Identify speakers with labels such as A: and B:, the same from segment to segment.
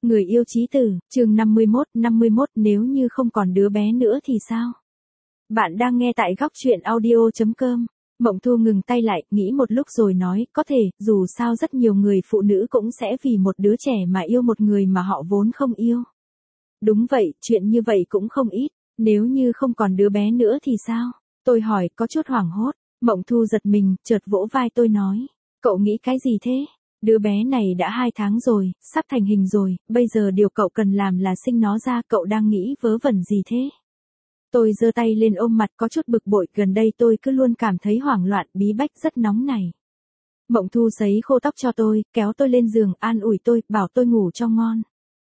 A: Người yêu chí tử, chương 51 nếu như không còn đứa bé nữa thì sao? Bạn đang nghe tại góc truyện audio.com. Mộng Thu ngừng tay lại, nghĩ một lúc rồi nói, có thể, dù sao rất nhiều người phụ nữ cũng sẽ vì một đứa trẻ mà yêu một người mà họ vốn không yêu. Đúng vậy, chuyện như vậy cũng không ít, nếu như không còn đứa bé nữa thì sao? Tôi hỏi, có chút hoảng hốt. Mộng Thu giật mình, chợt vỗ vai tôi nói, cậu nghĩ cái gì thế? Đứa bé này đã 2 tháng rồi, sắp thành hình rồi, bây giờ điều cậu cần làm là sinh nó ra, cậu đang nghĩ vớ vẩn gì thế? Tôi giơ tay lên ôm mặt có chút bực bội, gần đây tôi cứ luôn cảm thấy hoảng loạn, bí bách rất nóng này. Mộng Thu sấy khô tóc cho tôi, kéo tôi lên giường, an ủi tôi, bảo tôi ngủ cho ngon.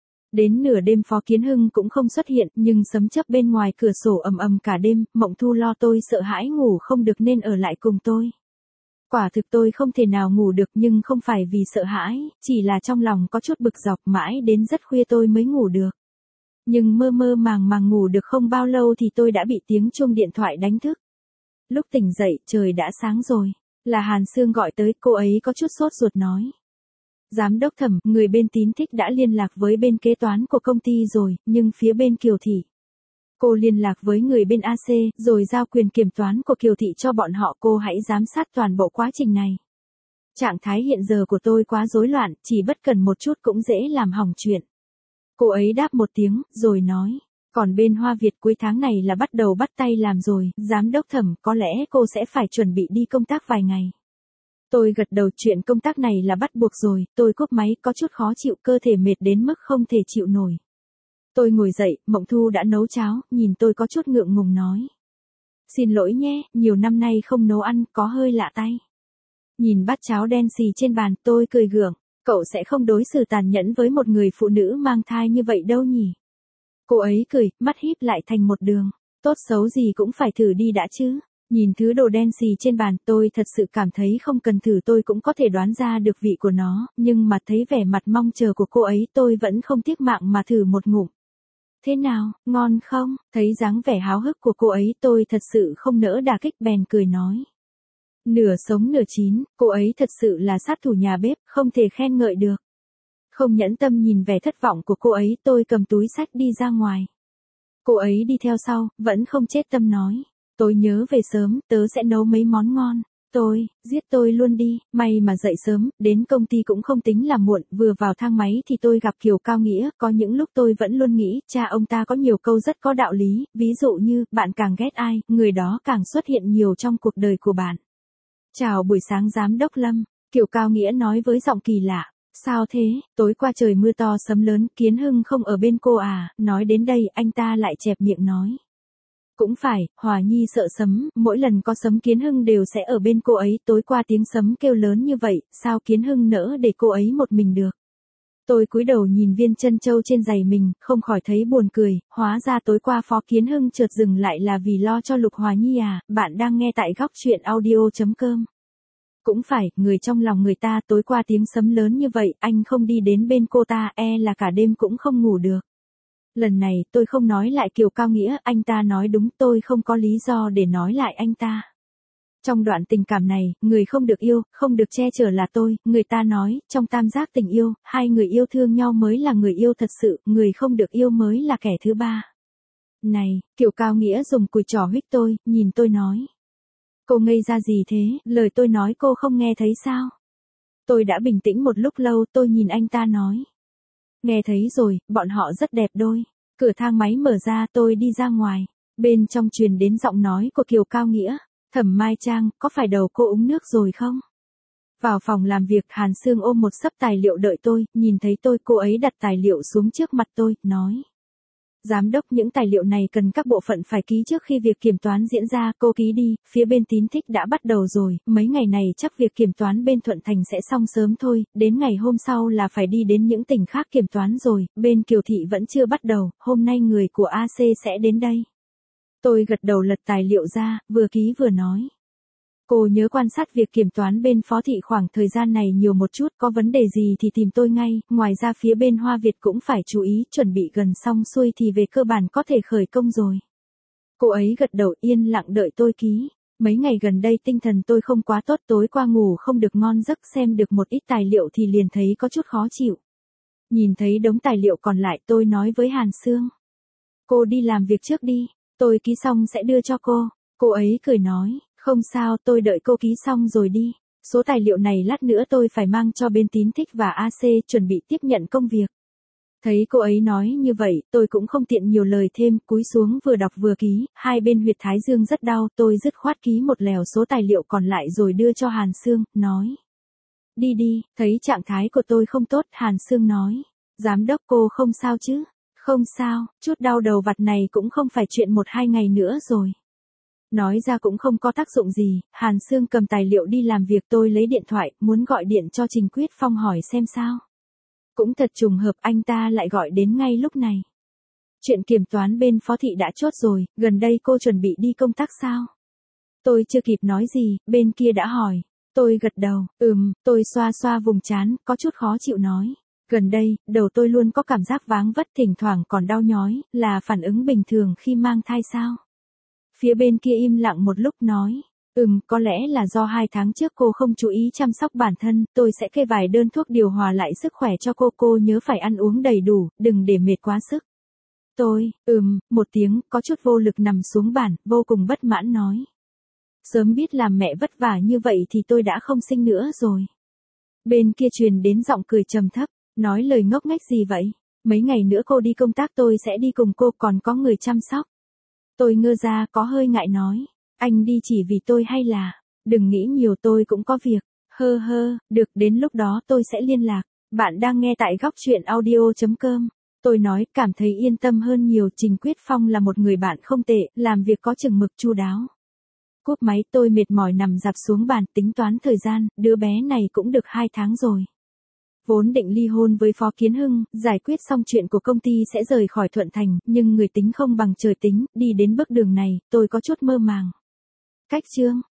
A: Đến nửa đêm Phó Kiến Hưng cũng không xuất hiện, nhưng sấm chớp bên ngoài cửa sổ ầm ầm cả đêm, Mộng Thu lo tôi sợ hãi ngủ không được nên ở lại cùng tôi. Quả thực tôi không thể nào ngủ được, nhưng không phải vì sợ hãi, chỉ là trong lòng có chút bực dọc, mãi đến rất khuya tôi mới ngủ được. Nhưng mơ mơ màng màng ngủ được không bao lâu thì tôi đã bị tiếng chuông điện thoại đánh thức. Lúc tỉnh dậy, trời đã sáng rồi. Là Hàn Sương gọi tới, cô ấy có chút sốt ruột nói. Giám đốc Thẩm, người bên Tín Thích đã liên lạc với bên kế toán của công ty rồi, nhưng phía bên Kiều Thị. Cô liên lạc với người bên AC, rồi giao quyền kiểm toán của Kiều Thị cho bọn họ, cô hãy giám sát toàn bộ quá trình này. Trạng thái hiện giờ của tôi quá rối loạn, chỉ bất cần một chút cũng dễ làm hỏng chuyện. Cô ấy đáp một tiếng, rồi nói, còn bên Hoa Việt cuối tháng này là bắt đầu bắt tay làm rồi, giám đốc Thẩm, có lẽ cô sẽ phải chuẩn bị đi công tác vài ngày. Tôi gật đầu, chuyện công tác này là bắt buộc rồi, tôi cúp máy, có chút khó chịu, cơ thể mệt đến mức không thể chịu nổi. Tôi ngồi dậy, Mộng Thu đã nấu cháo, nhìn tôi có chút ngượng ngùng nói. Xin lỗi nhé, nhiều năm nay không nấu ăn, có hơi lạ tay. Nhìn bát cháo đen xì trên bàn, tôi cười gượng, cậu sẽ không đối xử tàn nhẫn với một người phụ nữ mang thai như vậy đâu nhỉ? Cô ấy cười, mắt híp lại thành một đường, tốt xấu gì cũng phải thử đi đã chứ. Nhìn thứ đồ đen xì trên bàn, tôi thật sự cảm thấy không cần thử tôi cũng có thể đoán ra được vị của nó, nhưng mà thấy vẻ mặt mong chờ của cô ấy tôi vẫn không tiếc mạng mà thử một ngụm. Thế nào, ngon không? Thấy dáng vẻ háo hức của cô ấy tôi thật sự không nỡ đả kích, bèn cười nói. Nửa sống nửa chín, cô ấy thật sự là sát thủ nhà bếp, không thể khen ngợi được. Không nhẫn tâm nhìn vẻ thất vọng của cô ấy, tôi cầm túi xách đi ra ngoài. Cô ấy đi theo sau, vẫn không chết tâm nói. Tôi nhớ về sớm, tớ sẽ nấu mấy món ngon. Giết tôi luôn đi, may mà dậy sớm, đến công ty cũng không tính là muộn, vừa vào thang máy thì tôi gặp Kiều Cao Nghĩa, có những lúc tôi vẫn luôn nghĩ, cha ông ta có nhiều câu rất có đạo lý, ví dụ như, bạn càng ghét ai, người đó càng xuất hiện nhiều trong cuộc đời của bạn. Chào buổi sáng giám đốc Lâm, Kiều Cao Nghĩa nói với giọng kỳ lạ. Sao thế, tối qua trời mưa to sấm lớn, Kiến Hưng không ở bên cô à? Nói đến đây, anh ta lại chẹp miệng nói. Cũng phải, Hòa Nhi sợ sấm, mỗi lần có sấm Kiến Hưng đều sẽ ở bên cô ấy, tối qua tiếng sấm kêu lớn như vậy, sao Kiến Hưng nỡ để cô ấy một mình được. Tôi cúi đầu nhìn viên chân châu trên giày mình, không khỏi thấy buồn cười, hóa ra tối qua Phó Kiến Hưng chợt dừng lại là vì lo cho Lục Hòa Nhi à, bạn đang nghe tại góc truyện audio.com. Cũng phải, người trong lòng người ta, tối qua tiếng sấm lớn như vậy, anh không đi đến bên cô ta, là cả đêm cũng không ngủ được. Lần này, tôi không nói lại Kiều Cao Nghĩa, anh ta nói đúng, tôi không có lý do để nói lại anh ta. Trong đoạn tình cảm này, người không được yêu, không được che chở là tôi, người ta nói, trong tam giác tình yêu, hai người yêu thương nhau mới là người yêu thật sự, người không được yêu mới là kẻ thứ ba. Này, Kiều Cao Nghĩa dùng cùi trỏ huých tôi, nhìn tôi nói. Cô ngây ra gì thế, lời tôi nói cô không nghe thấy sao? Tôi đã bình tĩnh một lúc lâu, tôi nhìn anh ta nói. Nghe thấy rồi, bọn họ rất đẹp đôi. Cửa thang máy mở ra, tôi đi ra ngoài. Bên trong truyền đến giọng nói của Kiều Cao Nghĩa. Thẩm Mai Trang, có phải đầu cô uống nước rồi không? Vào phòng làm việc, Hàn Sương ôm một xấp tài liệu đợi tôi, nhìn thấy tôi, cô ấy đặt tài liệu xuống trước mặt tôi, nói. Giám đốc, những tài liệu này cần các bộ phận phải ký trước khi việc kiểm toán diễn ra, cô ký đi, phía bên Tín Thích đã bắt đầu rồi, mấy ngày này chắc việc kiểm toán bên Thuận Thành sẽ xong sớm thôi, đến ngày hôm sau là phải đi đến những tỉnh khác kiểm toán rồi, bên Kiều Thị vẫn chưa bắt đầu, hôm nay người của AC sẽ đến đây. Tôi gật đầu lật tài liệu ra, vừa ký vừa nói. Cô nhớ quan sát việc kiểm toán bên Phó Thị khoảng thời gian này nhiều một chút, có vấn đề gì thì tìm tôi ngay, ngoài ra phía bên Hoa Việt cũng phải chú ý, chuẩn bị gần xong xuôi thì về cơ bản có thể khởi công rồi. Cô ấy gật đầu yên lặng đợi tôi ký. Mấy ngày gần đây tinh thần tôi không quá tốt, tối qua ngủ không được ngon giấc, xem được một ít tài liệu thì liền thấy có chút khó chịu. Nhìn thấy đống tài liệu còn lại tôi nói với Hàn Sương. Cô đi làm việc trước đi, tôi ký xong sẽ đưa cho cô. Cô ấy cười nói, không sao, tôi đợi cô ký xong rồi đi. Số tài liệu này lát nữa tôi phải mang cho bên Tín Thích và AC chuẩn bị tiếp nhận công việc. Thấy cô ấy nói như vậy, tôi cũng không tiện nhiều lời thêm, cúi xuống vừa đọc vừa ký, hai bên huyệt thái dương rất đau, tôi dứt khoát ký một lèo số tài liệu còn lại rồi đưa cho Hàn Sương, nói. Đi đi, thấy trạng thái của tôi không tốt, Hàn Sương nói. Giám đốc cô không sao chứ? Không sao, chút đau đầu vặt này cũng không phải chuyện 1-2 ngày nữa rồi. Nói ra cũng không có tác dụng gì, Hàn Sương cầm tài liệu đi làm việc, tôi lấy điện thoại, muốn gọi điện cho Trình Quyết Phong hỏi xem sao. Cũng thật trùng hợp anh ta lại gọi đến ngay lúc này. Chuyện kiểm toán bên Phó Thị đã chốt rồi, gần đây cô chuẩn bị đi công tác sao? Tôi chưa kịp nói gì, bên kia đã hỏi. Tôi gật đầu, tôi xoa xoa vùng trán, có chút khó chịu nói. Gần đây, đầu tôi luôn có cảm giác váng vất, thỉnh thoảng còn đau nhói, là phản ứng bình thường khi mang thai sao? Phía bên kia im lặng một lúc nói. Có lẽ là do 2 tháng trước cô không chú ý chăm sóc bản thân, tôi sẽ kê vài đơn thuốc điều hòa lại sức khỏe cho cô nhớ phải ăn uống đầy đủ, đừng để mệt quá sức. Tôi, một tiếng, có chút vô lực nằm xuống bàn, vô cùng bất mãn nói. Sớm biết làm mẹ vất vả như vậy thì tôi đã không sinh nữa rồi. Bên kia truyền đến giọng cười trầm thấp, nói lời ngốc nghếch gì vậy? Mấy ngày nữa cô đi công tác tôi sẽ đi cùng cô, còn có người chăm sóc. Tôi ngơ ra, có hơi ngại nói. Anh đi chỉ vì tôi hay là, đừng nghĩ nhiều, tôi cũng có việc. Được, đến lúc đó tôi sẽ liên lạc. Bạn đang nghe tại góc chuyện audio.com. Tôi nói, cảm thấy yên tâm hơn nhiều. Trình Quyết Phong là một người bạn không tệ, làm việc có chừng mực chu đáo. Cúp máy, tôi mệt mỏi nằm dạp xuống bàn, tính toán thời gian, đứa bé này cũng được 2 tháng rồi. Vốn định ly hôn với Phó Kiến Hưng, giải quyết xong chuyện của công ty sẽ rời khỏi Thuận Thành, nhưng người tính không bằng trời tính, đi đến bước đường này, tôi có chút mơ màng. Cách chương